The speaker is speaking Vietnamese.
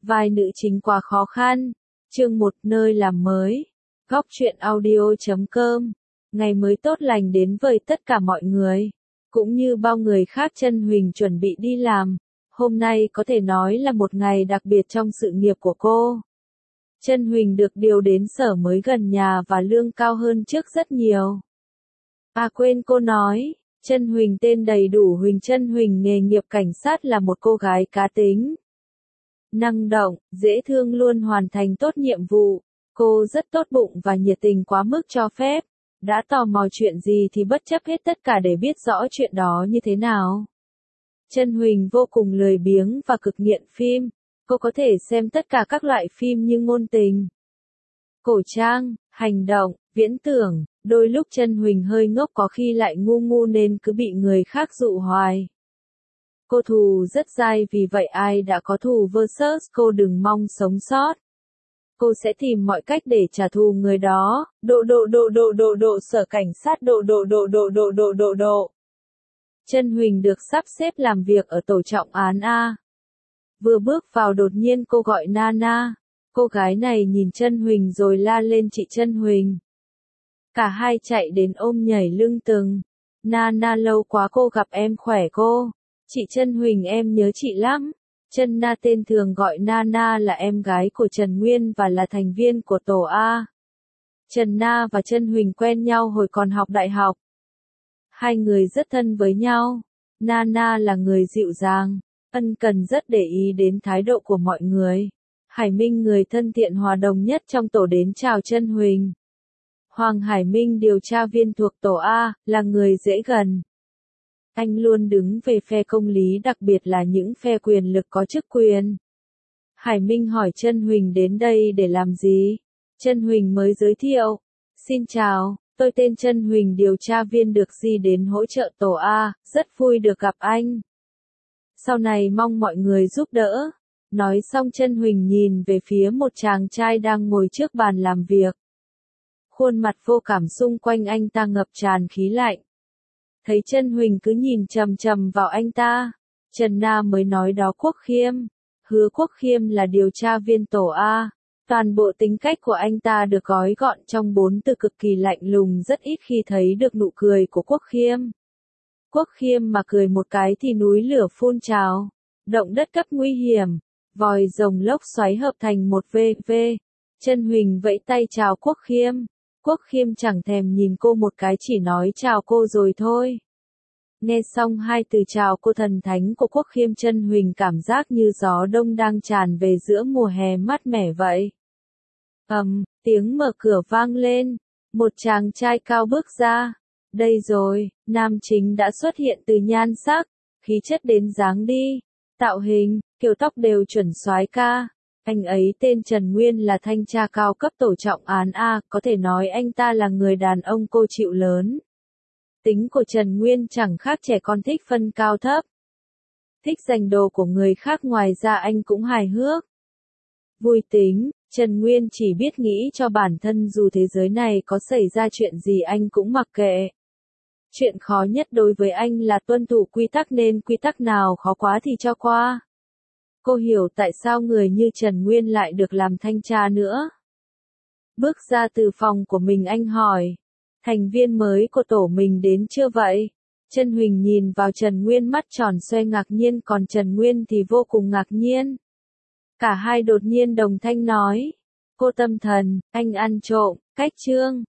vai nữ chính quá khó khăn. Chương 1 nơi làm mới. Góc truyện audio.com. Ngày mới tốt lành đến với tất cả mọi người. Cũng như bao người khác, Chân Huỳnh chuẩn bị đi làm. Hôm nay có thể nói là một ngày đặc biệt trong sự nghiệp của cô. Chân Huỳnh được điều đến sở mới gần nhà và lương cao hơn trước rất nhiều. À quên, cô nói, Chân Huỳnh tên đầy đủ Huỳnh Chân Huỳnh, nghề nghiệp cảnh sát, là một cô gái cá tính, năng động, dễ thương, luôn hoàn thành tốt nhiệm vụ. Cô rất tốt bụng và nhiệt tình quá mức cho phép. Đã tò mò chuyện gì thì bất chấp hết tất cả để biết rõ chuyện đó như thế nào. Chân Huỳnh vô cùng lười biếng và cực nghiện phim. Cô có thể xem tất cả các loại phim như ngôn tình, cổ trang, hành động, viễn tưởng. Đôi lúc Chân Huỳnh hơi ngốc, có khi lại ngu nên cứ bị người khác dụ hoài. Cô thù rất dai, vì vậy ai đã có thù versus cô đừng mong sống sót. Cô sẽ tìm mọi cách để trả thù người đó. Sở cảnh sát Chân Huỳnh được sắp xếp làm việc ở tổ trọng án A. Vừa bước vào đột nhiên cô gọi Nana. Cô gái này nhìn Chân Huỳnh rồi la lên chị Chân Huỳnh. Cả hai chạy đến ôm nhảy lưng từng. Nana, lâu quá cô gặp em, khỏe cô. Chị Chân Huỳnh, em nhớ chị lắm. Chân Na, tên thường gọi Nana, là em gái của Trần Nguyên và là thành viên của tổ A. Trần Na và Chân Huỳnh quen nhau hồi còn học đại học. Hai người rất thân với nhau. Nana là người dịu dàng, ân cần, rất để ý đến thái độ của mọi người. Hải Minh, người thân thiện hòa đồng nhất trong tổ, đến chào Chân Huỳnh. Hoàng Hải Minh, điều tra viên thuộc tổ A, là người dễ gần. Anh luôn đứng về phe công lý, đặc biệt là những phe quyền lực có chức quyền. Hải Minh hỏi Chân Huỳnh đến đây để làm gì? Chân Huỳnh mới giới thiệu. Xin chào, tôi tên Chân Huỳnh, điều tra viên được di đến hỗ trợ tổ A, rất vui được gặp anh. Sau này mong mọi người giúp đỡ. Nói xong Chân Huỳnh nhìn về phía một chàng trai đang ngồi trước bàn làm việc. Khuôn mặt vô cảm, xung quanh anh ta ngập tràn khí lạnh. Thấy Chân Huỳnh cứ nhìn chằm chằm vào anh ta, Trần Na mới nói, đó Quốc Khiêm. Hứa Quốc Khiêm là điều tra viên tổ A. Toàn bộ tính cách của anh ta được gói gọn trong 4 từ: cực kỳ lạnh lùng, rất ít khi thấy được nụ cười của Quốc Khiêm. Quốc Khiêm mà cười một cái thì núi lửa phun trào, động đất cấp nguy hiểm, vòi rồng lốc xoáy hợp thành một v. Chân Huỳnh vẫy tay chào Quốc Khiêm. Quốc Khiêm chẳng thèm nhìn cô một cái, chỉ nói chào cô rồi thôi. Nghe xong hai từ chào cô thần thánh của Quốc Khiêm, Chân Huỳnh cảm giác như gió đông đang tràn về giữa mùa hè mát mẻ vậy. Tiếng mở cửa vang lên. Một chàng trai cao bước ra. Đây rồi, nam chính đã xuất hiện. Từ nhan sắc, khí chất đến dáng đi, tạo hình, kiểu tóc đều chuẩn soái ca. Anh ấy tên Trần Nguyên, là thanh tra cao cấp tổ trọng án A, có thể nói anh ta là người đàn ông cô chịu lớn. Tính của Trần Nguyên chẳng khác trẻ con, thích phân cao thấp, thích giành đồ của người khác, ngoài ra anh cũng hài hước, vui tính. Trần Nguyên chỉ biết nghĩ cho bản thân, dù thế giới này có xảy ra chuyện gì anh cũng mặc kệ. Chuyện khó nhất đối với anh là tuân thủ quy tắc, nên quy tắc nào khó quá thì cho qua. Cô hiểu tại sao người như Trần Nguyên lại được làm thanh tra nữa. Bước ra từ phòng của mình, anh hỏi, thành viên mới của tổ mình đến chưa vậy? Chân Huỳnh nhìn vào Trần Nguyên, mắt tròn xoe ngạc nhiên, còn Trần Nguyên thì vô cùng ngạc nhiên. Cả hai đột nhiên đồng thanh nói, cô tâm thần, anh ăn trộm, cách chương.